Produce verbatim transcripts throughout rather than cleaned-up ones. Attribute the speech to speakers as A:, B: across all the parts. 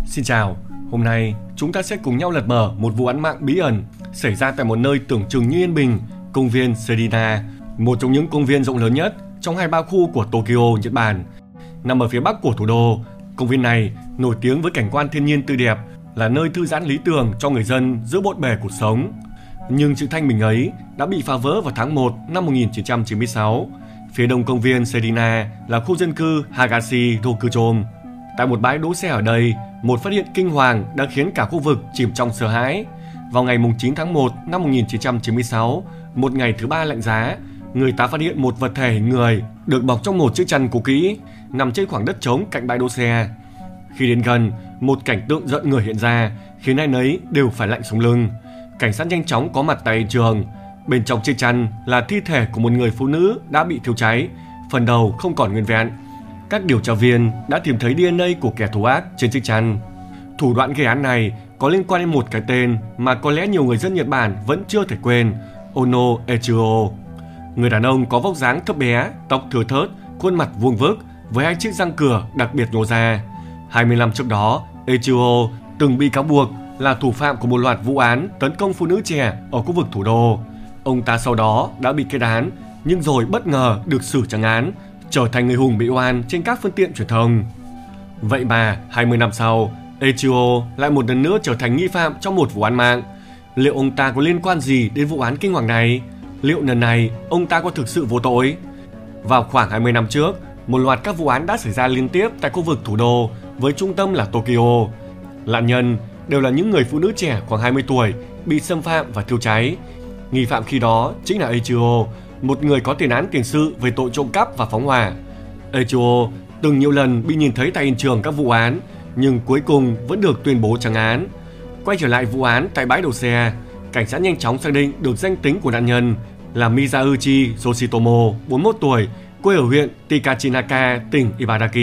A: Xin chào, hôm nay chúng ta sẽ cùng nhau lật mở một vụ án mạng bí ẩn xảy ra tại một nơi tưởng chừng như yên bình, công viên Sedina, một trong những công viên rộng lớn nhất trong hai mươi ba khu của Tokyo, Nhật Bản. Nằm ở phía bắc của thủ đô, công viên này nổi tiếng với cảnh quan thiên nhiên tươi đẹp, là nơi thư giãn lý tưởng cho người dân giữa bộn bề cuộc sống. Nhưng sự thanh bình ấy đã bị phá vỡ vào tháng một năm một nghìn chín trăm chín mươi sáu. Phía đông công viên Sedina là khu dân cư Hagashi Dokuchom. Tại một bãi đỗ xe ở đây, một phát hiện kinh hoàng đã khiến cả khu vực chìm trong sợ hãi. Vào ngày chín tháng một năm một nghìn chín trăm chín mươi sáu, một ngày thứ ba lạnh giá, người ta phát hiện một vật thể hình người được bọc trong một chiếc chăn cũ kỹ, nằm trên khoảng đất trống cạnh bãi đỗ xe. Khi đến gần, một cảnh tượng rợn người hiện ra, khiến ai nấy đều phải lạnh sống lưng. Cảnh sát nhanh chóng có mặt tại hiện trường. Bên trong chiếc chăn là thi thể của một người phụ nữ đã bị thiêu cháy, phần đầu không còn nguyên vẹn. Các điều tra viên đã tìm thấy đê en a của kẻ thù ác trên chiếc chăn. Thủ đoạn gây án này có liên quan đến một cái tên mà có lẽ nhiều người dân Nhật Bản vẫn chưa thể quên: Ono Eiichiro. Người đàn ông có vóc dáng thấp bé, tóc thưa thớt, khuôn mặt vuông vức với hai chiếc răng cửa đặc biệt nhô ra. hai mươi năm trước đó, Eiichiro từng bị cáo buộc là thủ phạm của một loạt vụ án tấn công phụ nữ trẻ ở khu vực thủ đô. Ông ta sau đó đã bị kết án, nhưng rồi bất ngờ được xử trắng án, trở thành người hùng bị oan trên các phương tiện truyền thông. Vậy mà hai mươi năm sau, Eiichiro lại một lần nữa trở thành nghi phạm trong một vụ án mạng. Liệu ông ta có liên quan gì đến vụ án kinh hoàng này? Liệu lần này ông ta có thực sự vô tội? Vào khoảng hai mươi năm trước, một loạt các vụ án đã xảy ra liên tiếp tại khu vực thủ đô với trung tâm là Tokyo. Nạn nhân đều là những người phụ nữ trẻ khoảng hai mươi tuổi bị xâm phạm và thiêu cháy. Nghi phạm khi đó chính là Eiichiro, một người có tiền án tiền sự về tội trộm cắp và phóng hỏa. Eiichiro từng nhiều lần bị nhìn thấy tại hiện trường các vụ án, nhưng cuối cùng vẫn được tuyên bố trắng án. Quay trở lại vụ án tại bãi đỗ xe, cảnh sát nhanh chóng xác định được danh tính của nạn nhân là Miyauchi Yoshitomo, bốn mươi mốt tuổi, quê ở huyện Tikachinaka, tỉnh Ibaraki.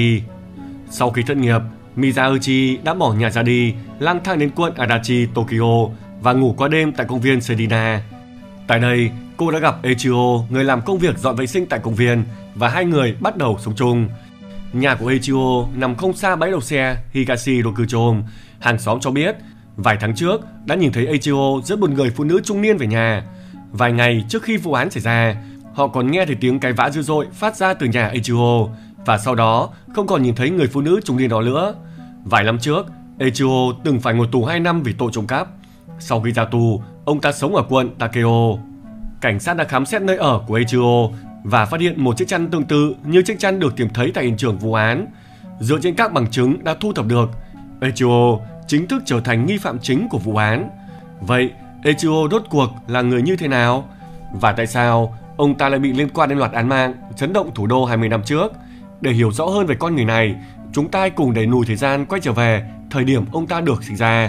A: Sau khi thất nghiệp, Miyauchi đã bỏ nhà ra đi, lang thang đến quận Adachi, Tokyo và ngủ qua đêm tại công viên Sedina. Tại đây, cô đã gặp Eiichiro, người làm công việc dọn vệ sinh tại công viên, và hai người bắt đầu sống chung. Nhà của Eiichiro nằm không xa bãi đỗ xe Higashi Dokuchom. Hàng xóm cho biết, vài tháng trước đã nhìn thấy Eiichiro dẫn một người phụ nữ trung niên về nhà. Vài ngày trước khi vụ án xảy ra, họ còn nghe thấy tiếng cãi vã dữ dội phát ra từ nhà Eiichiro, và sau đó không còn nhìn thấy người phụ nữ trung niên đó nữa. Vài năm trước, Eiichiro từng phải ngồi tù hai năm vì tội trộm cắp. Sau khi ra tù, ông ta sống ở quận Takeo. Cảnh sát đã khám xét nơi ở của Eiichiro và phát hiện một chiếc chăn tương tự như chiếc chăn được tìm thấy tại hiện trường vụ án. Dựa trên các bằng chứng đã thu thập được, Eiichiro chính thức trở thành nghi phạm chính của vụ án. Vậy Eiichiro rốt cuộc là người như thế nào? Và tại sao ông ta lại bị liên quan đến loạt án mạng chấn động thủ đô hai mươi năm trước? Để hiểu rõ hơn về con người này, chúng ta hãy cùng đẩy lùi thời gian quay trở về thời điểm ông ta được sinh ra.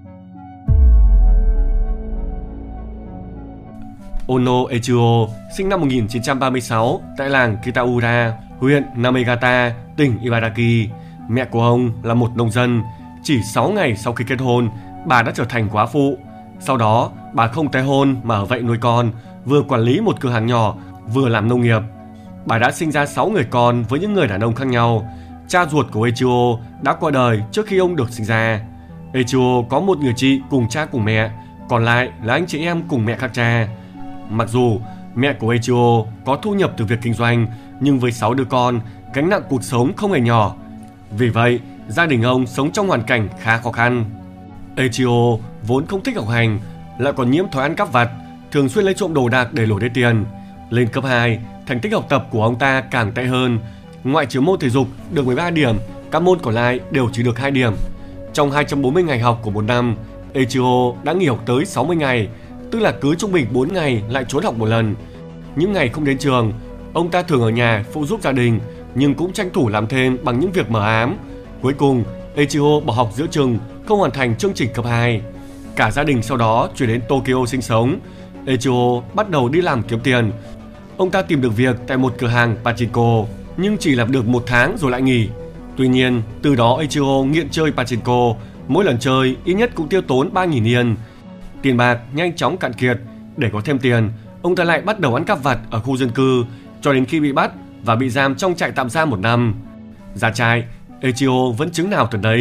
A: Ono Eiichiro sinh năm một nghìn chín trăm ba mươi sáu tại làng Kitaura, huyện Namegata, tỉnh Ibaraki. Mẹ của ông là một nông dân. Chỉ sáu ngày sau khi kết hôn, bà đã trở thành góa phụ. Sau đó, bà không tái hôn mà ở vậy nuôi con, vừa quản lý một cửa hàng nhỏ, vừa làm nông nghiệp. Bà đã sinh ra sáu người con với những người đàn ông khác nhau. Cha ruột của Eiichiro đã qua đời trước khi ông được sinh ra. Eiichiro có một người chị cùng cha cùng mẹ, còn lại là anh chị em cùng mẹ khác cha. Mặc dù mẹ của Eiichiro có thu nhập từ việc kinh doanh, nhưng với sáu đứa con, gánh nặng cuộc sống không hề nhỏ. Vì vậy, gia đình ông sống trong hoàn cảnh khá khó khăn. Eiichiro vốn không thích học hành, lại còn nhiễm thói ăn cắp vặt, thường xuyên lấy trộm đồ đạc để lồi lấy tiền. Lên cấp hai, thành tích học tập của ông ta càng tệ hơn. Ngoại trừ môn thể dục được mười ba điểm, các môn còn lại đều chỉ được hai điểm. Trong hai trăm bốn mươi ngày học của một năm, Eiichiro đã nghỉ học tới sáu mươi ngày, tức là cứ trung bình bốn ngày lại trốn học một lần. Những ngày không đến trường, ông ta thường ở nhà phụ giúp gia đình, nhưng cũng tranh thủ làm thêm bằng những việc mờ ám. Cuối cùng, Eiichiro bỏ học giữa chừng, không hoàn thành chương trình cấp hai. Cả gia đình sau đó chuyển đến Tokyo sinh sống. Eiichiro bắt đầu đi làm kiếm tiền. Ông ta tìm được việc tại một cửa hàng pachinko, nhưng chỉ làm được một tháng rồi lại nghỉ. Tuy nhiên, từ đó Eiichiro nghiện chơi pachinko, mỗi lần chơi ít nhất cũng tiêu tốn ba nghìn yên. Tiền bạc nhanh chóng cạn kiệt. Để có thêm tiền, ông ta lại bắt đầu ăn cắp vặt ở khu dân cư, cho đến khi bị bắt và bị giam trong trại tạm giam một năm. Ra trại, Eiichiro vẫn chứng nào tật đấy.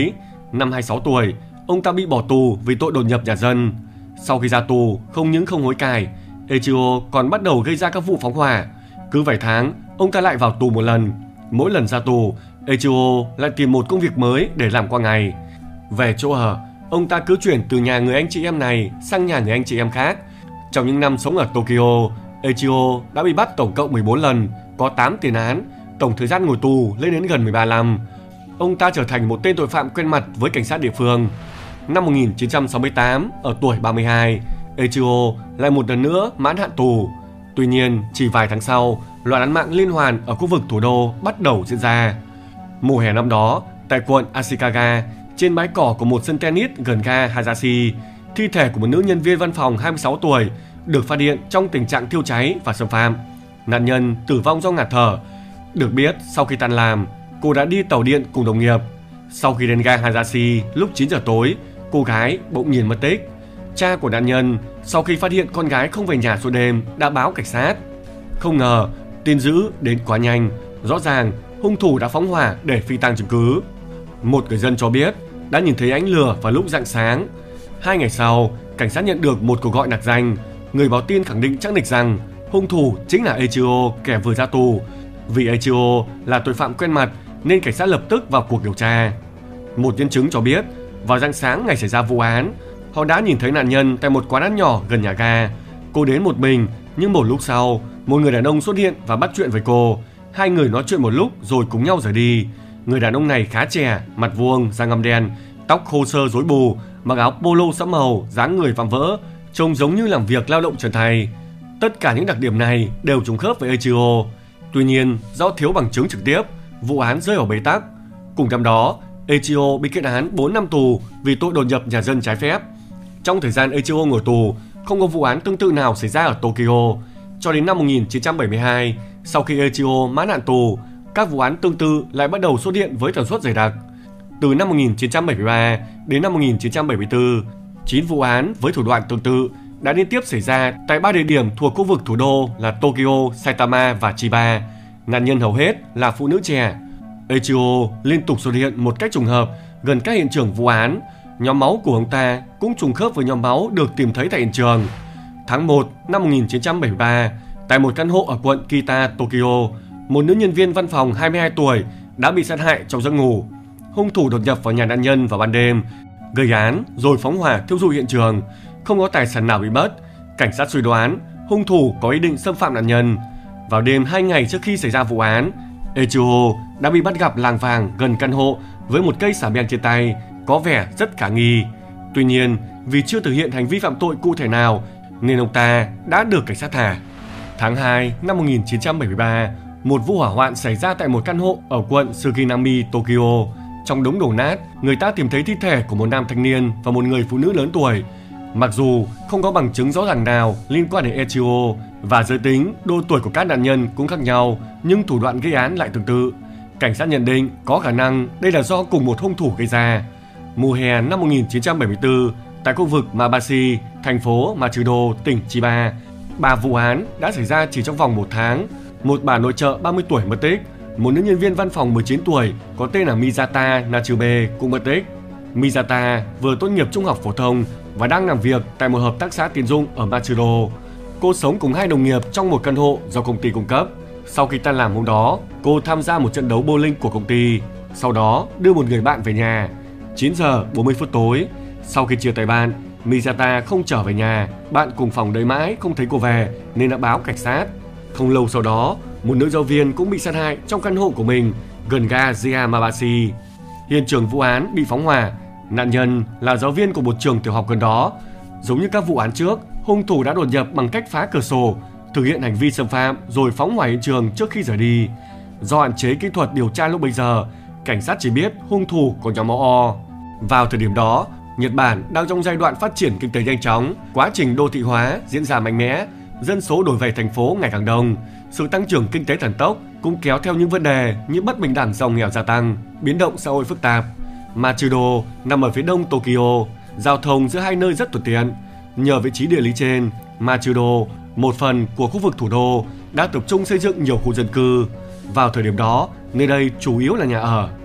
A: Năm hai mươi sáu tuổi, ông ta bị bỏ tù vì tội đột nhập nhà dân. Sau khi ra tù, không những không hối cải, Eiichiro còn bắt đầu gây ra các vụ phóng hỏa. Cứ vài tháng, ông ta lại vào tù một lần. Mỗi lần ra tù, Eiichiro lại tìm một công việc mới để làm qua ngày. Về chỗ ở, ông ta cứ chuyển từ nhà người anh chị em này sang nhà người anh chị em khác. Trong những năm sống ở Tokyo, Eiichiro đã bị bắt tổng cộng mười bốn lần, có tám tiền án, tổng thời gian ngồi tù lên đến gần mười ba năm. Ông ta trở thành một tên tội phạm quen mặt với cảnh sát địa phương. Năm một nghìn chín trăm sáu mươi tám, ở tuổi ba mươi hai, Eiichiro lại một lần nữa mãn hạn tù. Tuy nhiên, chỉ vài tháng sau, loạt án mạng liên hoàn ở khu vực thủ đô bắt đầu diễn ra. Mùa hè năm đó, tại quận Ashikaga, trên bãi cỏ của một sân tennis gần ga Hayashi, thi thể của một nữ nhân viên văn phòng hai mươi sáu tuổi được phát hiện trong tình trạng thiêu cháy và xâm phạm. Nạn nhân tử vong do ngạt thở. Được biết, sau khi tan làm, cô đã đi tàu điện cùng đồng nghiệp. Sau khi đến ga Hayashi lúc chín giờ tối, cô gái bỗng nhiên mất tích. Cha của nạn nhân sau khi phát hiện con gái không về nhà suốt đêm đã báo cảnh sát. Không ngờ tin dữ đến quá nhanh, rõ ràng hung thủ đã phóng hỏa để phi tang chứng cứ. Một người dân cho biết đã nhìn thấy ánh lửa vào lúc rạng sáng. Hai ngày sau, cảnh sát nhận được một cuộc gọi nặc danh. Người báo tin khẳng định chắc nịch rằng hung thủ chính là Eiichiro, kẻ vừa ra tù. Vì Eiichiro là tội phạm quen mặt nên cảnh sát lập tức vào cuộc điều tra. Một nhân chứng cho biết vào rạng sáng ngày xảy ra vụ án, họ đã nhìn thấy nạn nhân tại một quán ăn nhỏ gần nhà ga. Cô đến một mình, nhưng một lúc sau, một người đàn ông xuất hiện và bắt chuyện với cô. Hai người nói chuyện một lúc rồi cùng nhau rời đi. Người đàn ông này khá trẻ, mặt vuông, da ngăm đen, tóc khô sơ rối bù, mặc áo polo sẫm màu, dáng người vạm vỡ, trông giống như làm việc lao động trần thay. Tất cả những đặc điểm này đều trùng khớp với Eiichiro. Tuy nhiên, do thiếu bằng chứng trực tiếp, vụ án rơi vào bế tắc. Cùng năm đó, Eiichiro bị kết án bốn năm tù vì tội đột nhập nhà dân trái phép. Trong thời gian Eiichiro ngồi tù, không có vụ án tương tự nào xảy ra ở Tokyo. Cho đến năm một nghìn chín trăm bảy mươi hai, sau khi Eiichiro mãn hạn tù, các vụ án tương tự lại bắt đầu xuất hiện với tần suất dày đặc. Từ năm một nghìn chín trăm bảy mươi ba đến năm một nghìn chín trăm bảy mươi tư, chín vụ án với thủ đoạn tương tự đã liên tiếp xảy ra tại ba địa điểm thuộc khu vực thủ đô là Tokyo, Saitama và Chiba. Nạn nhân hầu hết là phụ nữ trẻ. Eiichiro liên tục xuất hiện một cách trùng hợp gần các hiện trường vụ án. Nhóm máu của ông ta cũng trùng khớp với nhóm máu được tìm thấy tại hiện trường. Tháng một năm một nghìn chín trăm bảy mươi ba, tại một căn hộ ở quận Kita, Tokyo, một nữ nhân viên văn phòng hai mươi hai tuổi đã bị sát hại trong giấc ngủ. Hung thủ đột nhập vào nhà nạn nhân vào ban đêm, gây án rồi phóng hỏa thiêu rụi hiện trường. Không có tài sản nào bị mất. Cảnh sát suy đoán hung thủ có ý định xâm phạm nạn nhân. Vào đêm hai ngày trước khi xảy ra vụ án, Eiichiro đã bị bắt gặp lảng vảng gần căn hộ với một cây xà beng trên tay, có vẻ rất khả nghi. Tuy nhiên, vì chưa thực hiện hành vi phạm tội cụ thể nào nên ông ta đã được cảnh sát thả. Tháng hai năm một nghìn chín trăm bảy mươi ba, một vụ hỏa hoạn xảy ra tại một căn hộ ở quận Suginami, Tokyo. Trong đống đổ nát, người ta tìm thấy thi thể của một nam thanh niên và một người phụ nữ lớn tuổi. Mặc dù không có bằng chứng rõ ràng nào liên quan đến Eiichiro và giới tính, độ tuổi của các nạn nhân cũng khác nhau, nhưng thủ đoạn gây án lại tương tự. Cảnh sát nhận định có khả năng đây là do cùng một hung thủ gây ra. Mùa hè năm một nghìn chín trăm bảy mươi tư, tại khu vực Mabashi, thành phố Matsudo, tỉnh Chiba, ba vụ án đã xảy ra chỉ trong vòng một tháng. Một bà nội trợ ba mươi tuổi mất tích, một nữ nhân viên văn phòng mười chín tuổi có tên là Mizata Nachube cũng mất tích. Mizata vừa tốt nghiệp trung học phổ thông và đang làm việc tại một hợp tác xã tín dụng ở Matsudo. Cô sống cùng hai đồng nghiệp trong một căn hộ do công ty cung cấp. Sau khi tan làm hôm đó, cô tham gia một trận đấu bowling của công ty, sau đó đưa một người bạn về nhà. chín giờ bốn mươi phút tối, sau khi chia tay bạn, Mizata không trở về nhà. Bạn cùng phòng đợi mãi không thấy cô về nên đã báo cảnh sát. Không lâu sau đó, một nữ giáo viên cũng bị sát hại trong căn hộ của mình gần ga Yamabashi. Hiện trường vụ án bị phóng hỏa. Nạn nhân là giáo viên của một trường tiểu học gần đó. Giống như các vụ án trước, hung thủ đã đột nhập bằng cách phá cửa sổ, thực hiện hành vi xâm phạm rồi phóng hỏa hiện trường trước khi rời đi. Do hạn chế kỹ thuật điều tra lúc bấy giờ, cảnh sát chỉ biết hung thủ có nhóm máu O. Vào thời điểm đó, Nhật Bản đang trong giai đoạn phát triển kinh tế nhanh chóng, quá trình đô thị hóa diễn ra mạnh mẽ, dân số đổ về thành phố ngày càng đông. Sự tăng trưởng kinh tế thần tốc cũng kéo theo những vấn đề như bất bình đẳng giàu nghèo gia tăng, biến động xã hội phức tạp. Matsudo nằm ở phía đông Tokyo, giao thông giữa hai nơi rất thuận tiện. Nhờ vị trí địa lý trên, Matsudo, một phần của khu vực thủ đô, đã tập trung xây dựng nhiều khu dân cư. Vào thời điểm đó, nơi đây chủ yếu là nhà ở.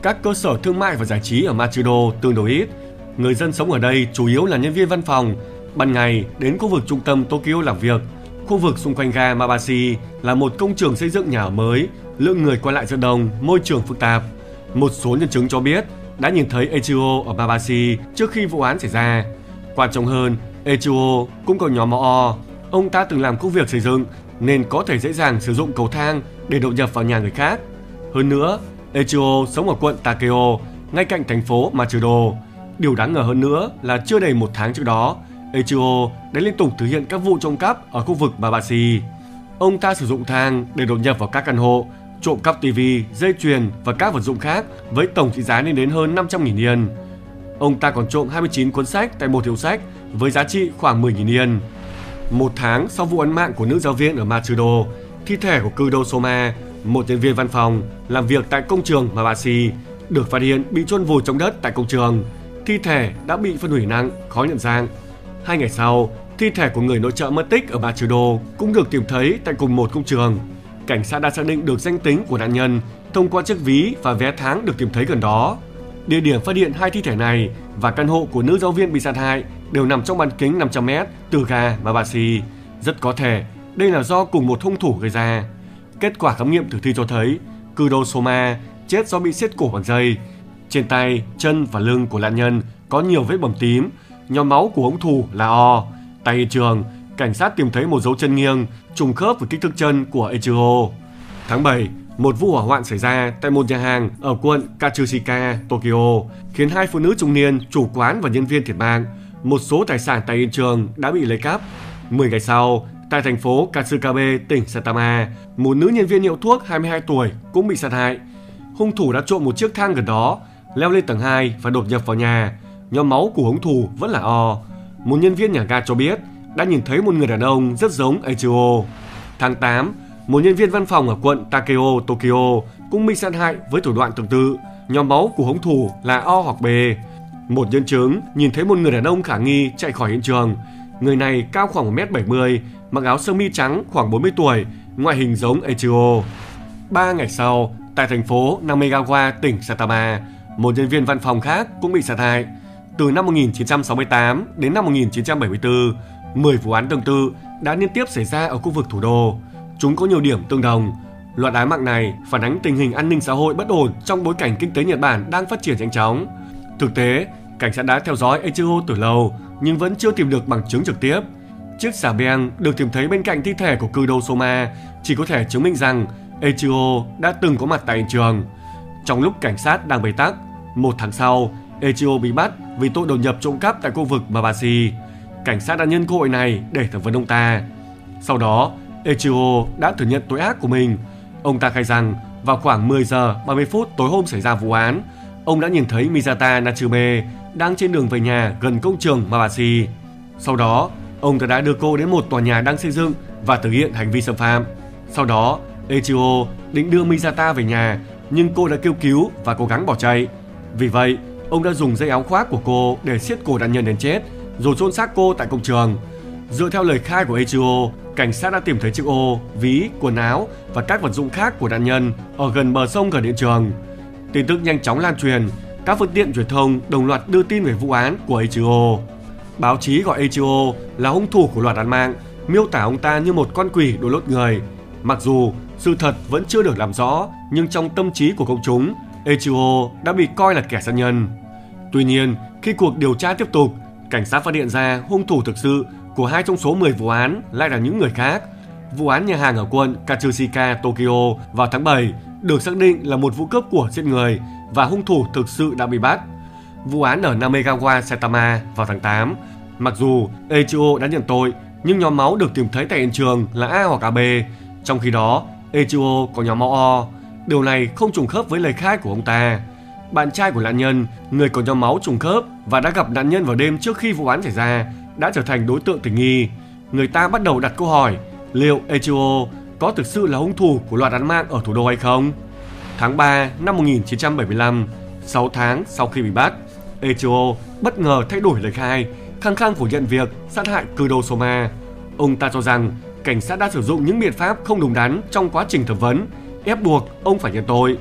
A: các cơ sở thương mại và giải trí ở Machido tương đối ít. Người dân sống ở đây chủ yếu là nhân viên văn phòng, ban ngày đến khu vực trung tâm Tokyo làm việc. Khu vực xung quanh ga Mabashi là một công trường xây dựng nhà ở mới, lượng người qua lại rất đông, môi trường phức tạp. Một số nhân chứng cho biết đã nhìn thấy Eiichiro ở Mabashi trước khi vụ án xảy ra. Quan trọng hơn, Eiichiro cũng có nhóm máu O. Ông ta từng làm công việc xây dựng nên có thể dễ dàng sử dụng cầu thang để đột nhập vào nhà người khác. Hơn nữa, Eiichiro sống ở quận Takeo, ngay cạnh thành phố Machido. Điều đáng ngờ hơn nữa là chưa đầy một tháng trước đó, Eiichiro đã liên tục thực hiện các vụ trộm cắp ở khu vực Mabashi. Ông ta sử dụng thang để đột nhập vào các căn hộ, trộm cắp tivi, dây chuyền và các vật dụng khác với tổng trị giá lên đến hơn năm trăm nghìn yên. Ông ta còn trộm hai mươi chín cuốn sách tại một hiệu sách với giá trị khoảng mười nghìn yên. Một tháng sau vụ án mạng của nữ giáo viên ở Machido, thi thể của Kudo Soma, một nhân viên văn phòng làm việc tại công trường Mabashi, được phát hiện bị chôn vùi trong đất tại công trường. Thi thể đã bị phân hủy nặng, khó nhận dạng. Hai ngày sau, thi thể của người nội trợ mất tích ở Machido cũng được tìm thấy tại cùng một công trường. Cảnh sát đã xác định được danh tính của nạn nhân thông qua chiếc ví và vé tháng được tìm thấy gần đó. Địa điểm phát hiện hai thi thể này và căn hộ của nữ giáo viên bị sát hại đều nằm trong bán kính năm trăm mét từ ga Mabashi. Rất có thể đây là do cùng một hung thủ gây ra. Kết quả khám nghiệm tử thi cho thấy Kudo Soma chết do bị siết cổ bằng dây. Trên tay, chân và lưng của nạn nhân có nhiều vết bầm tím. Nhóm máu của hung thủ là O. Tại hiện trường, cảnh sát tìm thấy một dấu chân nghiêng trùng khớp với kích thước chân của Eiichiro. Tháng bảy, một vụ hỏa hoạn xảy ra tại một nhà hàng ở quận Katsushika, Tokyo, khiến hai phụ nữ trung niên, chủ quán và nhân viên thiệt mạng. Một số tài sản tại hiện trường đã bị lấy cắp. Mười ngày sau, tại thành phố Katsukabe, tỉnh Saitama, một nữ nhân viên hiệu thuốc hai mươi hai tuổi cũng bị sát hại. Hung thủ đã trộm một chiếc thang gần đó, leo lên tầng hai và đột nhập vào nhà. Nhóm máu của hung thủ vẫn là O. Một nhân viên nhà ga cho biết đã nhìn thấy một người đàn ông rất giống Eiichiro. Tháng tám, một nhân viên văn phòng ở quận Takeo, Tokyo cũng bị sát hại với thủ đoạn tương tự. Nhóm máu của hung thủ là O hoặc B. Một nhân chứng nhìn thấy một người đàn ông khả nghi chạy khỏi hiện trường. Người này cao khoảng một mét bảy mươi, mặc áo sơ mi trắng, khoảng bốn mươi tuổi, ngoại hình giống Eiichiro. Ba ngày sau, tại thành phố Namegawa, tỉnh Saitama, một nhân viên văn phòng khác cũng bị sát hại. Từ năm một nghìn chín trăm sáu mươi tám đến năm một nghìn chín trăm bảy mươi tư, mười vụ án tương tự đã liên tiếp xảy ra ở khu vực thủ đô. Chúng có nhiều điểm tương đồng. Loạt án mạng này phản ánh tình hình an ninh xã hội bất ổn trong bối cảnh kinh tế Nhật Bản đang phát triển nhanh chóng. Thực tế, cảnh sát đã theo dõi Eiichiro từ lâu nhưng vẫn chưa tìm được bằng chứng trực tiếp. Chiếc xà beng được tìm thấy bên cạnh thi thể của Kudo Soma chỉ có thể chứng minh rằng Eiichiro đã từng có mặt tại hiện trường. Trong lúc cảnh sát đang bế tắc, một tháng sau, Eiichiro bị bắt vì tội đột nhập trộm cắp tại khu vực Mabashi. Cảnh sát đã nhân cơ hội này để thẩm vấn ông ta. Sau đó, Eiichiro đã thừa nhận tội ác của mình. Ông ta khai rằng vào khoảng mười giờ ba mươi phút tối hôm xảy ra vụ án, ông đã nhìn thấy Miyata Natsume đang trên đường về nhà gần công trường Mabashi. Sau đó, ông ta đã đưa cô đến một tòa nhà đang xây dựng và thực hiện hành vi xâm phạm. Sau đó, Eiichiro định đưa Miyata về nhà nhưng cô đã kêu cứu và cố gắng bỏ chạy. Vì vậy, ông đã dùng dây áo khoác của cô để siết cổ nạn nhân đến chết, rồi chôn xác cô tại công trường. Dựa theo lời khai của Eiichiro, cảnh sát đã tìm thấy chiếc ô, ví, quần áo và các vật dụng khác của nạn nhân ở gần bờ sông gần hiện trường. Tin tức nhanh chóng lan truyền, các phương tiện truyền thông đồng loạt đưa tin về vụ án của Eiichiro. Báo chí gọi Eiichiro là hung thủ của loạt án mạng, miêu tả ông ta như một con quỷ đuổi lốt người. Mặc dù sự thật vẫn chưa được làm rõ, nhưng trong tâm trí của công chúng, Eiichiro đã bị coi là kẻ sát nhân. Tuy nhiên, khi cuộc điều tra tiếp tục, cảnh sát phát hiện ra hung thủ thực sự của hai trong số mười vụ án lại là những người khác. Vụ án nhà hàng ở quận Katsushika, Tokyo vào tháng bảy được xác định là một vụ cướp của giết người và hung thủ thực sự đã bị bắt. Vụ án ở Namegawa, Saitama vào tháng tám, mặc dù Eiichiro đã nhận tội, nhưng nhóm máu được tìm thấy tại hiện trường là A hoặc a bê. Trong khi đó, Eiichiro có nhóm máu O. Điều này không trùng khớp với lời khai của ông ta. Bạn trai của nạn nhân, người có nhóm máu trùng khớp và đã gặp nạn nhân vào đêm trước khi vụ án xảy ra, đã trở thành đối tượng tình nghi. Người ta bắt đầu đặt câu hỏi liệu Eiichiro có thực sự là hung thủ của loạt án mạng ở thủ đô hay không. Tháng ba năm một nghìn chín trăm bảy mươi lăm, sáu tháng sau khi bị bắt, Eiichiro bất ngờ thay đổi lời khai, khăng khăng phủ nhận việc sát hại Kudo Soma. Ông ta cho rằng cảnh sát đã sử dụng những biện pháp không đúng đắn trong quá trình thẩm vấn, ép buộc ông phải nhận tội.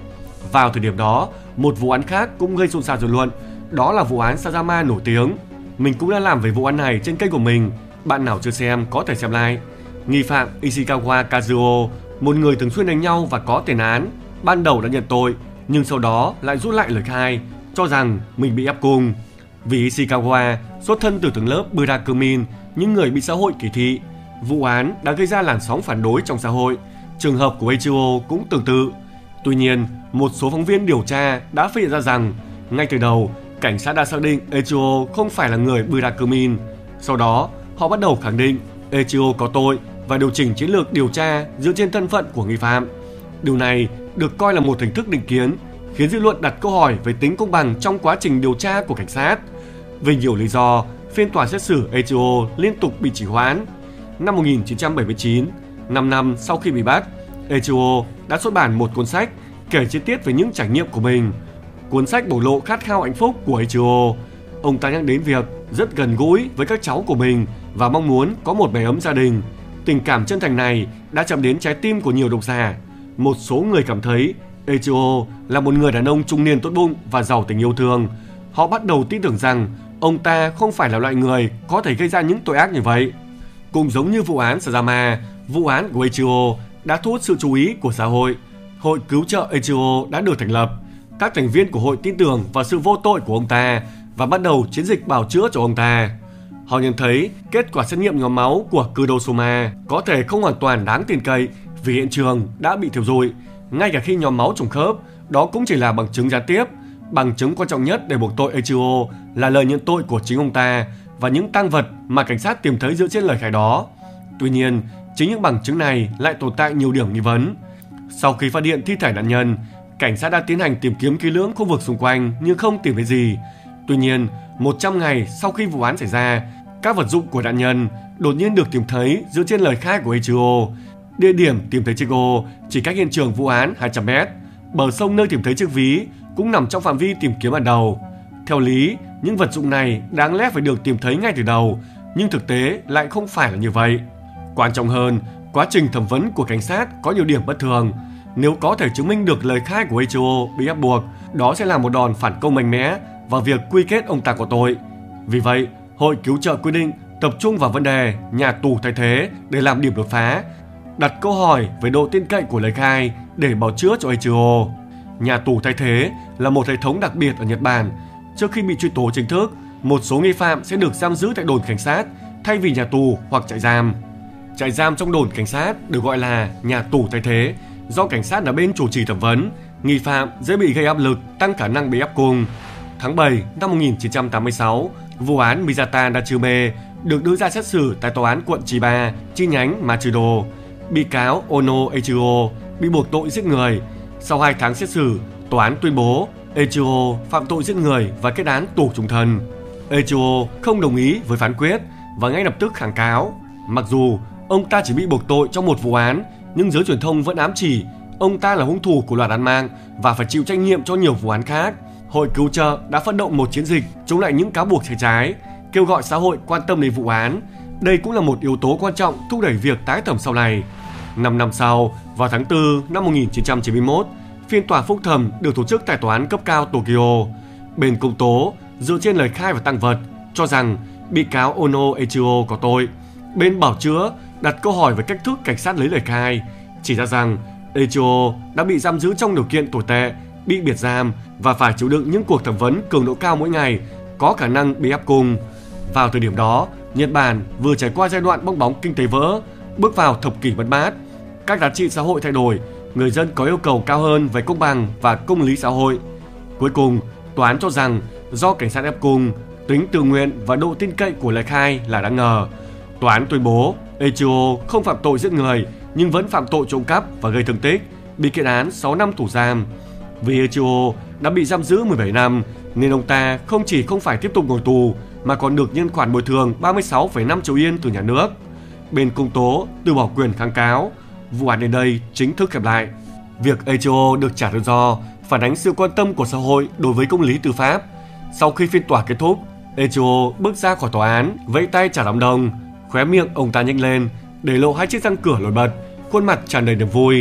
A: Vào thời điểm đó, một vụ án khác cũng gây xôn xao dư luận, đó là vụ án Sayama nổi tiếng. Mình cũng đã làm về vụ án này trên kênh của mình, bạn nào chưa xem có thể xem lại. Nghi phạm Ishikawa Kazuo, một người thường xuyên đánh nhau và có tiền án, ban đầu đã nhận tội, nhưng sau đó lại rút lại lời khai, cho rằng mình bị ép cung. Vì Ishikawa xuất thân từ tầng lớp Burakumin, những người bị xã hội kỳ thị, vụ án đã gây ra làn sóng phản đối trong xã hội. Trường hợp của Eiichiro cũng tương tự. Tuy nhiên, một số phóng viên điều tra đã phát hiện ra rằng ngay từ đầu, cảnh sát đã xác định Eiichiro không phải là người Burakumin. Sau đó, họ bắt đầu khẳng định Eiichiro có tội và điều chỉnh chiến lược điều tra dựa trên thân phận của nghi phạm. Điều này được coi là một hình thức định kiến, khiến dư luận đặt câu hỏi về tính công bằng trong quá trình điều tra của cảnh sát. Vì nhiều lý do, phiên tòa xét xử Eiichiro liên tục bị trì hoãn. Năm một nghìn chín trăm bảy mươi chín, năm năm sau khi bị bắt, Eiichiro đã xuất bản một cuốn sách kể chi tiết về những trải nghiệm của mình. Cuốn sách bộc lộ khát khao hạnh phúc của Eiichiro. Ông ta nhắc đến việc rất gần gũi với các cháu của mình và mong muốn có một mái ấm gia đình. Tình cảm chân thành này đã chạm đến trái tim của nhiều độc giả. Một số người cảm thấy Eiichiro là một người đàn ông trung niên tốt bụng và giàu tình yêu thương. Họ bắt đầu tin tưởng rằng ông ta không phải là loại người có thể gây ra những tội ác như vậy. Cũng giống như vụ án Sayama, vụ án của Eiichiro đã thu hút sự chú ý của xã hội. Hội cứu trợ Eiichiro đã được thành lập. Các thành viên của hội tin tưởng vào sự vô tội của ông ta và bắt đầu chiến dịch bào chữa cho ông ta. Họ nhận thấy kết quả xét nghiệm nhóm máu của Kurosoma có thể không hoàn toàn đáng tin cậy vì hiện trường đã bị thiêu rụi. Ngay cả khi nhóm máu trùng khớp, đó cũng chỉ là bằng chứng gián tiếp. Bằng chứng quan trọng nhất để buộc tội Eiichiro là lời nhận tội của chính ông ta và những tang vật mà cảnh sát tìm thấy dựa trên lời khai đó. Tuy nhiên, chính những bằng chứng này lại tồn tại nhiều điểm nghi vấn. Sau khi phát hiện thi thể nạn nhân, cảnh sát đã tiến hành tìm kiếm kỹ lưỡng khu vực xung quanh nhưng không tìm thấy gì. Tuy nhiên, một trăm ngày sau khi vụ án xảy ra, các vật dụng của nạn nhân đột nhiên được tìm thấy dựa trên lời khai của Eiichiro. Địa điểm tìm thấy chiếc ô chỉ cách hiện trường vụ án hai trăm mét. Bờ sông nơi tìm thấy chiếc ví cũng nằm trong phạm vi tìm kiếm ban đầu. Theo lý, những vật dụng này đáng lẽ phải được tìm thấy ngay từ đầu, nhưng thực tế lại không phải là như vậy. Quan trọng hơn, quá trình thẩm vấn của cảnh sát có nhiều điểm bất thường. Nếu có thể chứng minh được lời khai của Eiichiro bị ép buộc, đó sẽ là một đòn phản công mạnh mẽ vào việc quy kết ông ta có tội. Vì vậy, hội cứu trợ quyết định tập trung vào vấn đề nhà tù thay thế để làm điểm đột phá, đặt câu hỏi về độ tin cậy của lời khai để bào chữa cho Eiichiro. Nhà tù thay thế là một hệ thống đặc biệt ở Nhật Bản. Trước khi bị truy tố chính thức, một số nghi phạm sẽ được giam giữ tại đồn cảnh sát thay vì nhà tù hoặc trại giam. Trại giam trong đồn cảnh sát được gọi là nhà tù thay thế. Do cảnh sát là bên chủ trì thẩm vấn, nghi phạm dễ bị gây áp lực, tăng khả năng bị ép cung. Tháng bảy năm một nghìn chín trăm tám mươi sáu, vụ án Miyata Natsume được đưa ra xét xử tại tòa án quận Chiba, chi nhánh Machido. Bị cáo Ono Eiichiro bị buộc tội giết người. Sau hai tháng xét xử, tòa án tuyên bố Eiichiro phạm tội giết người và kết án tù chung thân. Eiichiro không đồng ý với phán quyết và ngay lập tức kháng cáo. Mặc dù ông ta chỉ bị buộc tội trong một vụ án, nhưng giới truyền thông vẫn ám chỉ ông ta là hung thủ của loạt án mạng và phải chịu trách nhiệm cho nhiều vụ án khác. Hội cứu trợ đã phát động một chiến dịch chống lại những cáo buộc sai trái, kêu gọi xã hội quan tâm đến vụ án. Đây cũng là một yếu tố quan trọng thúc đẩy việc tái thẩm sau này. Năm năm sau, vào tháng tư năm một nghìn chín trăm chín mươi mốt, phiên tòa phúc thẩm được tổ chức tại tòa án cấp cao Tokyo. Bên công tố dựa trên lời khai và tang vật cho rằng bị cáo Ono Eiichiro có tội. Bên bảo chữa đặt câu hỏi về cách thức cảnh sát lấy lời khai, chỉ ra rằng Eiichiro đã bị giam giữ trong điều kiện tồi tệ, bị biệt giam và phải chịu đựng những cuộc thẩm vấn cường độ cao mỗi ngày, có khả năng bị ép cung. Vào thời điểm đó, Nhật Bản vừa trải qua giai đoạn bong bóng kinh tế vỡ, bước vào thập kỷ mất mát. Các giá trị xã hội thay đổi, người dân có yêu cầu cao hơn về công bằng và công lý xã hội. Cuối cùng, tòa án cho rằng do cảnh sát ép cung, tính tự nguyện và độ tin cậy của lời khai là đáng ngờ. Tòa án tuyên bố Eiichiro không phạm tội giết người nhưng vẫn phạm tội trộm cắp và gây thương tích, bị kết án sáu năm tù giam. Vì Eiichiro đã bị giam giữ mười bảy năm nên ông ta không chỉ không phải tiếp tục ngồi tù mà còn được nhân khoản bồi thường ba mươi sáu phẩy năm triệu yên từ nhà nước. Bên công tố từ bỏ quyền kháng cáo. Vụ án đến đây chính thức khép lại. Việc Eiichiro được trả tự do phản ánh sự quan tâm của xã hội đối với công lý tư pháp. Sau khi phiên tòa kết thúc, Eiichiro bước ra khỏi tòa án, vẫy tay chào đám đông. Khóe miệng ông ta nhếch lên, để lộ hai chiếc răng cửa nổi bật, khuôn mặt tràn đầy niềm vui.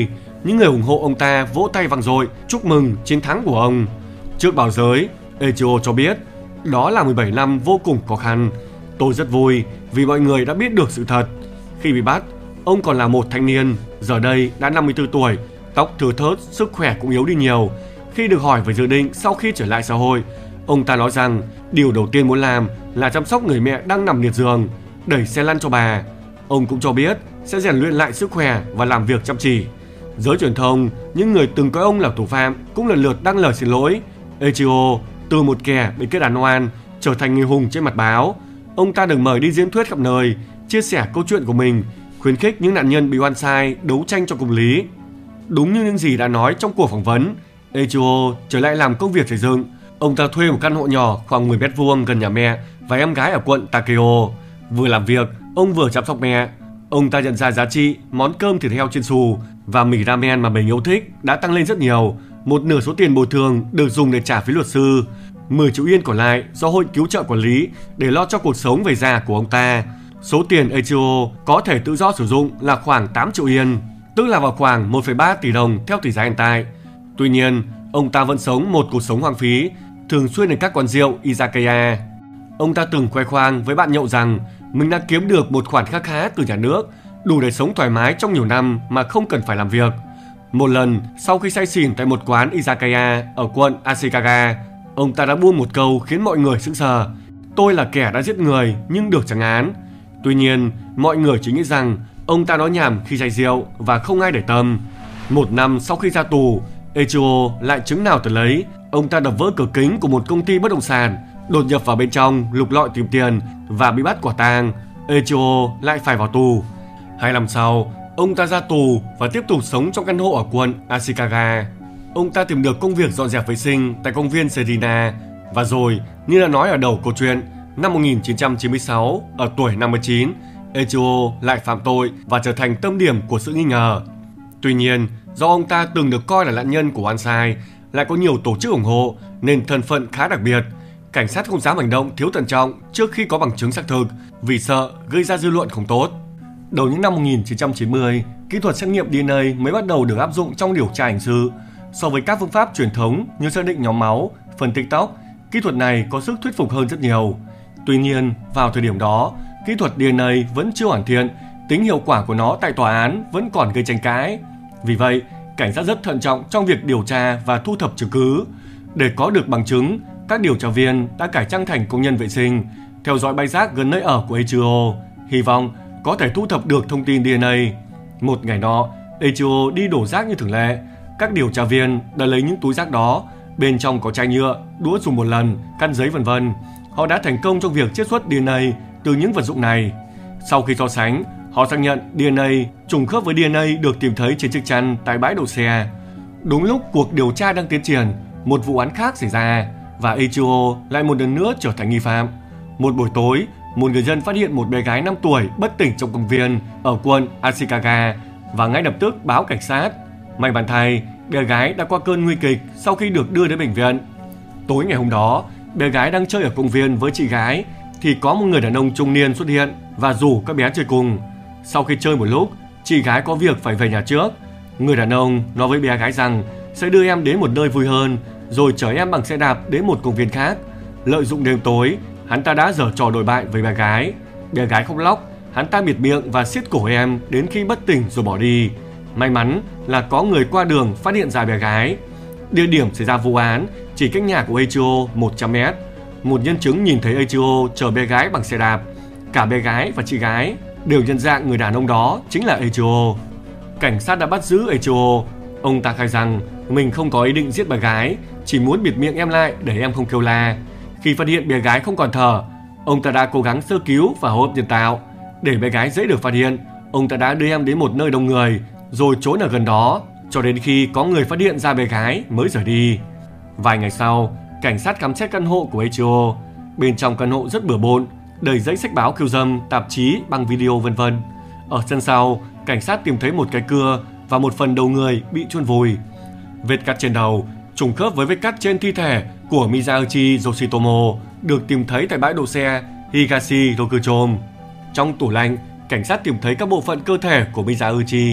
A: những người ủng hộ ông ta vỗ tay vang dội chúc mừng chiến thắng của ông. Trước báo giới, Echio cho biết đó là mười bảy năm vô cùng khó khăn. Tôi rất vui vì mọi người đã biết được sự thật. Khi bị bắt, ông còn là một thanh niên, giờ đây đã năm mươi tư tuổi, tóc thưa thớt, sức khỏe cũng yếu đi nhiều. Khi được hỏi về dự định sau khi trở lại xã hội, ông ta nói rằng điều đầu tiên muốn làm là chăm sóc người mẹ đang nằm liệt giường, đẩy xe lăn cho bà. Ông cũng cho biết sẽ rèn luyện lại sức khỏe và làm việc chăm chỉ. Giới truyền thông, những người từng coi ông là thủ phạm cũng lần lượt đăng lời xin lỗi. Echio từ một kẻ bị kết án oan trở thành người hùng trên mặt báo. Ông ta được mời đi diễn thuyết khắp nơi, chia sẻ câu chuyện của mình, khuyến khích những nạn nhân bị oan sai đấu tranh cho công lý. Đúng như những gì đã nói trong cuộc phỏng vấn, Echio trở lại làm công việc xây dựng. Ông ta thuê một căn hộ nhỏ khoảng mười mét vuông gần nhà mẹ và em gái ở quận Takeo. Vừa làm việc, ông vừa chăm sóc mẹ. Ông ta nhận ra giá trị món cơm thịt heo chiên xù và mì ramen mà mình yêu thích đã tăng lên rất nhiều. Một nửa số tiền bồi thường được dùng để trả phí luật sư. mười triệu yên còn lại do hội cứu trợ quản lý để lo cho cuộc sống về già của ông ta. Số tiền Echio có thể tự do sử dụng là khoảng tám triệu yên, tức là vào khoảng một phẩy ba tỷ đồng theo tỷ giá hiện tại. Tuy nhiên, ông ta vẫn sống một cuộc sống hoang phí, thường xuyên đến các quán rượu izakaya. Ông ta từng khoe khoang với bạn nhậu rằng mình đã kiếm được một khoản khá khá từ nhà nước, đủ để sống thoải mái trong nhiều năm mà không cần phải làm việc. Một lần, sau khi say xỉn tại một quán izakaya ở quận Ashikaga, ông ta đã buông một câu khiến mọi người sững sờ: "Tôi là kẻ đã giết người nhưng được trắng án." Tuy nhiên, mọi người chỉ nghĩ rằng ông ta nói nhảm khi say rượu và không ai để tâm. Một năm sau khi ra tù, Echio lại chứng nào tật lấy. Ông ta đập vỡ cửa kính của một công ty bất động sản, đột nhập vào bên trong lục lọi tìm tiền và bị bắt quả tang. Echio lại phải vào tù. Hai năm sau, ông ta ra tù và tiếp tục sống trong căn hộ ở quận Ashikaga. Ông ta tìm được công việc dọn dẹp vệ sinh tại công viên Serina. Và rồi, như đã nói ở đầu câu chuyện, năm một nghìn chín trăm chín mươi sáu, ở tuổi năm mươi chín, Echio lại phạm tội và trở thành tâm điểm của sự nghi ngờ. Tuy nhiên, do ông ta từng được coi là nạn nhân của oan sai, lại có nhiều tổ chức ủng hộ nên thân phận khá đặc biệt. Cảnh sát không dám hành động thiếu thận trọng trước khi có bằng chứng xác thực vì sợ gây ra dư luận không tốt. Đầu những năm một nghìn chín trăm chín mươi, kỹ thuật xét nghiệm đê en a mới bắt đầu được áp dụng trong điều tra hình sự. So với các phương pháp truyền thống như xác định nhóm máu, phân tích tóc, kỹ thuật này có sức thuyết phục hơn rất nhiều. Tuy nhiên, vào thời điểm đó, kỹ thuật đê en a vẫn chưa hoàn thiện, tính hiệu quả của nó tại tòa án vẫn còn gây tranh cãi. Vì vậy, cảnh sát rất thận trọng trong việc điều tra và thu thập chứng cứ. Để có được bằng chứng, các điều tra viên đã cải trang thành công nhân vệ sinh, theo dõi bãi rác gần nơi ở của Echio, hy vọng có thể thu thập được thông tin đê en a. Một ngày nọ, Echio đi đổ rác như thường lệ. Các điều tra viên đã lấy những túi rác đó, bên trong có chai nhựa, đũa dùng một lần, khăn giấy vân vân. Họ đã thành công trong việc chiết xuất đê en a từ những vật dụng này. Sau khi so sánh, họ xác nhận đê en a trùng khớp với đê en a được tìm thấy trên chiếc chăn tại bãi đậu xe. Đúng lúc cuộc điều tra đang tiến triển, một vụ án khác xảy ra và Echio lại một lần nữa trở thành nghi phạm. Một buổi tối, một người dân phát hiện một bé gái năm tuổi bất tỉnh trong công viên ở quận Ashikaga và ngay lập tức báo cảnh sát. May mắn thay, bé gái đã qua cơn nguy kịch sau khi được đưa đến bệnh viện. Tối ngày hôm đó, bé gái đang chơi ở công viên với chị gái thì có một người đàn ông trung niên xuất hiện và rủ các bé chơi cùng. Sau khi chơi một lúc, chị gái có việc phải về nhà trước. Người đàn ông nói với bé gái rằng sẽ đưa em đến một nơi vui hơn, rồi chở em bằng xe đạp đến một công viên khác. Lợi dụng đêm tối, hắn ta đã giở trò đồi bại với bé gái. Bé gái khóc lóc, hắn ta bịt miệng và siết cổ em đến khi bất tỉnh rồi bỏ đi. May mắn là có người qua đường phát hiện ra bé gái. Địa điểm xảy ra vụ án chỉ cách nhà của Echio một trăm mét. Một nhân chứng nhìn thấy Echio chở bé gái bằng xe đạp. Cả bé gái và chị gái đều nhận dạng người đàn ông đó chính là Echio. Cảnh sát đã bắt giữ Echio. Ông ta khai rằng mình không có ý định giết bé gái, chỉ muốn bịt miệng em lại để em không kêu la. Khi phát hiện bé gái không còn thở, ông ta đã cố gắng sơ cứu và hô hấp nhân tạo. Để bé gái dễ được phát hiện, ông ta đã đưa em đến một nơi đông người rồi trốn ở gần đó cho đến khi có người phát hiện ra bé gái mới rời đi. Vài ngày sau, cảnh sát khám xét căn hộ của Echio. Bên trong căn hộ rất bừa bộn, đầy giấy sách báo khiêu dâm, tạp chí, băng video vân vân. Ở sân sau, cảnh sát tìm thấy một cái cưa và một phần đầu người bị chôn vùi. Vết cắt trên đầu trùng khớp với vết cắt trên thi thể của Miyauchi Yoshitomo được tìm thấy tại bãi đỗ xe Higashi Rokuchome. Trong tủ lạnh, cảnh sát tìm thấy các bộ phận cơ thể của Miyauchi.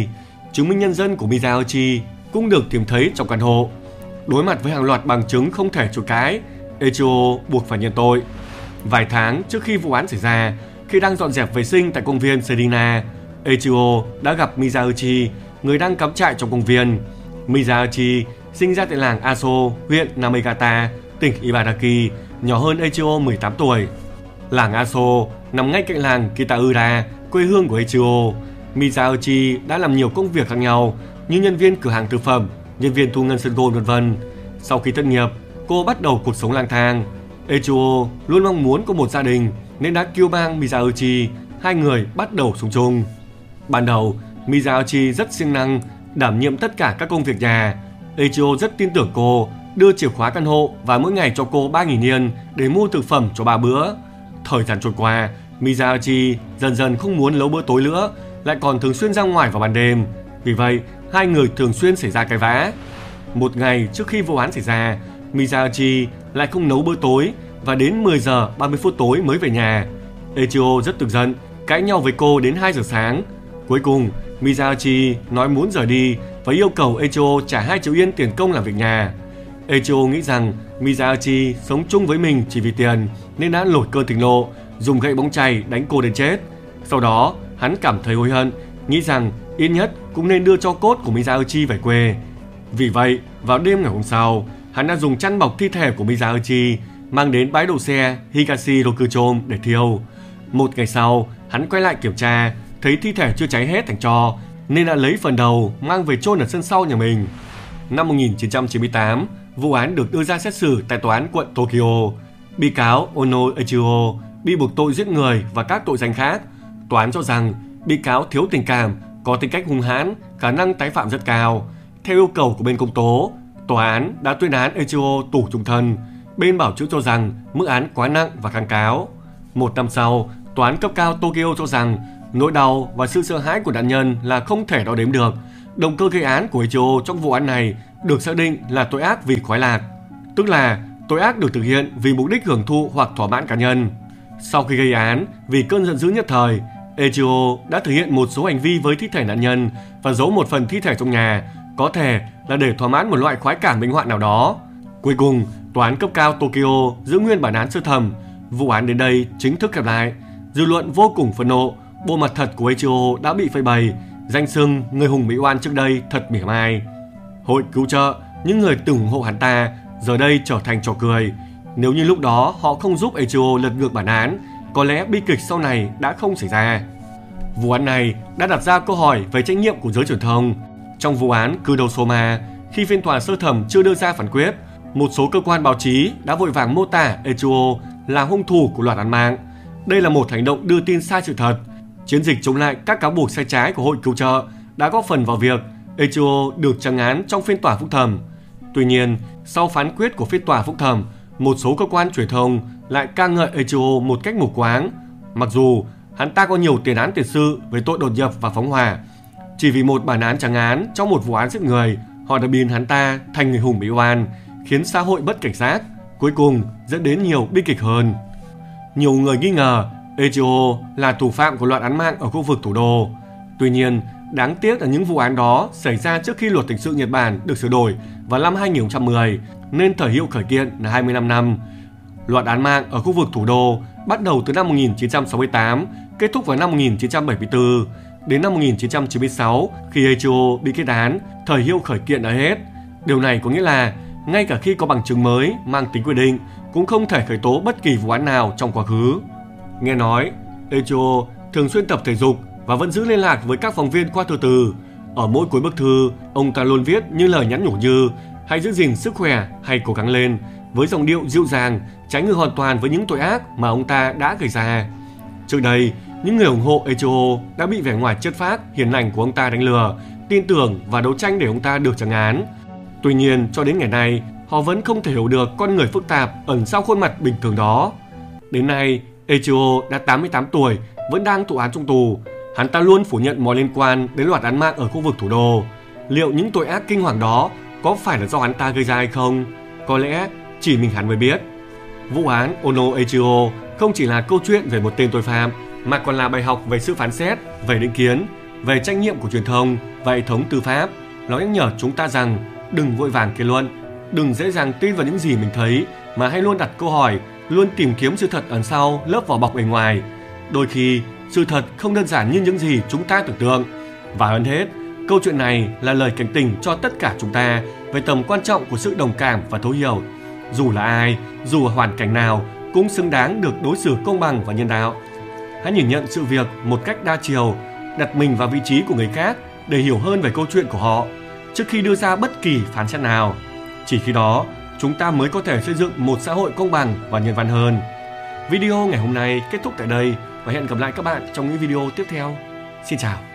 A: chứng minh nhân dân của Miyazachi cũng được tìm thấy trong căn hộ. Đối mặt với hàng loạt bằng chứng không thể chối cãi, Eiichiro buộc phải nhận tội. Vài tháng trước khi vụ án xảy ra, khi đang dọn dẹp vệ sinh tại công viên Sedina, Eiichiro đã gặp Miyazachi, người đang cắm trại trong công viên. Miyazachi sinh ra tại làng Aso, huyện Namegata, tỉnh Ibaraki, nhỏ hơn Eiichiro mười tám tuổi. Làng Aso nằm ngay cạnh làng Kitaura, quê hương của Eiichiro. Miyazachi đã làm nhiều công việc khác nhau như nhân viên cửa hàng thực phẩm, nhân viên thu ngân sân gôn vân vân. Sau khi tốt nghiệp, cô bắt đầu cuộc sống lang thang. Eiichiro luôn mong muốn có một gia đình nên đã kêu mang Miyazachi, hai người bắt đầu sống chung. Ban đầu, Miyazachi rất siêng năng, đảm nhiệm tất cả các công việc nhà. Eiichiro rất tin tưởng cô, đưa chìa khóa căn hộ và mỗi ngày cho cô ba nghìn yên để mua thực phẩm cho ba bữa. Thời gian trôi qua, Miyazachi dần dần không muốn nấu bữa tối nữa, lại còn thường xuyên ra ngoài vào ban đêm. Vì vậy, hai người thường xuyên xảy ra cãi vã. Một ngày trước khi vụ án xảy ra, Miyazachi lại không nấu bữa tối và đến mười giờ ba mươi phút tối mới về nhà. Eiichiro rất tức giận, cãi nhau với cô đến hai giờ sáng. Cuối cùng, Miyazachi nói muốn rời đi và yêu cầu Eiichiro trả hai triệu yên tiền công làm việc nhà. Eiichiro nghĩ rằng Miyazachi sống chung với mình chỉ vì tiền nên đã nổi cơn thịnh nộ, dùng gậy bóng chày đánh cô đến chết. Sau đó, hắn cảm thấy hối hận, nghĩ rằng ít nhất cũng nên đưa tro cốt của Miyazachi về quê. Vì vậy, vào đêm ngày hôm sau, hắn đã dùng chăn bọc thi thể của Miyazachi mang đến bãi đậu xe Higashi Rokuchome để thiêu. Một ngày sau, hắn quay lại kiểm tra, thấy thi thể chưa cháy hết thành tro nên đã lấy phần đầu mang về chôn ở sân sau nhà mình. Năm một nghìn chín trăm chín mươi tám, vụ án được đưa ra xét xử tại tòa án quận Tokyo. Bị cáo Ono Eiichiro bị buộc tội giết người và các tội danh khác. Tòa án cho rằng bị cáo thiếu tình cảm, có tính cách hung hãn, khả năng tái phạm rất cao. Theo yêu cầu của bên công tố, tòa án đã tuyên án Eiichiro tù chung thân. Bên bảo chữa cho rằng mức án quá nặng và kháng cáo. Một năm sau, tòa án cấp cao Tokyo cho rằng nỗi đau và sự sợ hãi của nạn nhân là không thể đo đếm được. Động cơ gây án của Eiichiro trong vụ án này được xác định là tội ác vì khoái lạc, tức là tội ác được thực hiện vì mục đích hưởng thụ hoặc thỏa mãn cá nhân. Sau khi gây án vì cơn giận dữ nhất thời, Eiichiro đã thực hiện một số hành vi với thi thể nạn nhân và giấu một phần thi thể trong nhà, có thể là để thỏa mãn một loại khoái cảm minh họa nào đó. Cuối cùng, tòa án cấp cao Tokyo giữ nguyên bản án sơ thẩm. Vụ án đến đây chính thức khép lại. Dư luận vô cùng phẫn nộ, bộ mặt thật của Eiichiro đã bị phơi bày, danh xưng người hùng mỹ oan trước đây thật mỉa mai. Hội cứu trợ, những người từng ủng hộ hắn ta giờ đây trở thành trò cười. Nếu như lúc đó họ không giúp Eiichiro lật ngược bản án, có lẽ bi kịch sau này đã không xảy ra. Vụ án này đã đặt ra câu hỏi về trách nhiệm của giới truyền thông. Trong vụ án Kudosoma, khi phiên tòa sơ thẩm chưa đưa ra phán quyết, một số cơ quan báo chí đã vội vàng mô tả Eiichiro là hung thủ của loạt án mạng. Đây là một hành động đưa tin sai sự thật. Chiến dịch chống lại các cáo buộc sai trái của hội cứu trợ đã góp phần vào việc Eiichiro được trắng án trong phiên tòa phúc thẩm. Tuy nhiên, sau phán quyết của phiên tòa phúc thẩm, một số cơ quan truyền thông lại ca ngợi Eiichiro một cách mù quáng. Mặc dù hắn ta có nhiều tiền án tiền sự về tội đột nhập và phóng hỏa, chỉ vì một bản án trắng án trong một vụ án giết người, họ đã biến hắn ta thành người hùng mỹ oan, khiến xã hội bất cảnh giác, cuối cùng dẫn đến nhiều bi kịch hơn. Nhiều người nghi ngờ Eiichiro là thủ phạm của loạt án mạng ở khu vực thủ đô. Tuy nhiên, đáng tiếc là những vụ án đó xảy ra trước khi luật hình sự Nhật Bản được sửa đổi vào năm hai nghìn không trăm mười, nên thời hiệu khởi kiện là hai mươi lăm năm. Loạt án mạng ở khu vực thủ đô bắt đầu từ năm một nghìn chín trăm sáu mươi tám, kết thúc vào năm một nghìn chín trăm bảy mươi tư. Đến năm một nghìn chín trăm chín mươi sáu, khi Eiichiro bị kết án, thời hiệu khởi kiện đã hết. Điều này có nghĩa là ngay cả khi có bằng chứng mới mang tính quyết định, cũng không thể khởi tố bất kỳ vụ án nào trong quá khứ. Nghe nói, Eiichiro thường xuyên tập thể dục và vẫn giữ liên lạc với các phóng viên qua thư từ. Ở mỗi cuối bức thư, ông ta luôn viết những lời nhắn nhủ như hãy giữ gìn sức khỏe hay cố gắng lên, với giọng điệu dịu dàng, trái ngược hoàn toàn với những tội ác mà ông ta đã gây ra. Trước đây, những người ủng hộ Eiichiro đã bị vẻ ngoài chất phác, hiền lành của ông ta đánh lừa, tin tưởng và đấu tranh để ông ta được trắng án. Tuy nhiên, cho đến ngày nay, họ vẫn không thể hiểu được con người phức tạp ẩn sau khuôn mặt bình thường đó. Đến nay, Eiichiro đã tám mươi tám tuổi, vẫn đang thụ án trong tù. Hắn ta luôn phủ nhận mọi liên quan đến loạt án mạng ở khu vực thủ đô. Liệu những tội ác kinh hoàng đó có phải là do hắn ta gây ra hay không? Có lẽ chỉ mình hắn mới biết. Vụ án Ono Eiichiro không chỉ là câu chuyện về một tên tội phạm, mà còn là bài học về sự phán xét, về định kiến. về trách nhiệm của truyền thông và hệ thống tư pháp. Nó nhắc nhở chúng ta rằng đừng vội vàng kết luận, đừng dễ dàng tin vào những gì mình thấy, mà hãy luôn đặt câu hỏi, luôn tìm kiếm sự thật ẩn sau lớp vỏ bọc bề ngoài. Đôi khi, sự thật không đơn giản như những gì chúng ta tưởng tượng. Và hơn hết, câu chuyện này là lời cảnh tỉnh cho tất cả chúng ta về tầm quan trọng của sự đồng cảm và thấu hiểu. Dù là ai, dù ở hoàn cảnh nào, cũng xứng đáng được đối xử công bằng và nhân đạo. Hãy nhìn nhận sự việc một cách đa chiều, đặt mình vào vị trí của người khác để hiểu hơn về câu chuyện của họ trước khi đưa ra bất kỳ phán xét nào. Chỉ khi đó, chúng ta mới có thể xây dựng một xã hội công bằng và nhân văn hơn. Video ngày hôm nay kết thúc tại đây và hẹn gặp lại các bạn trong những video tiếp theo. Xin chào!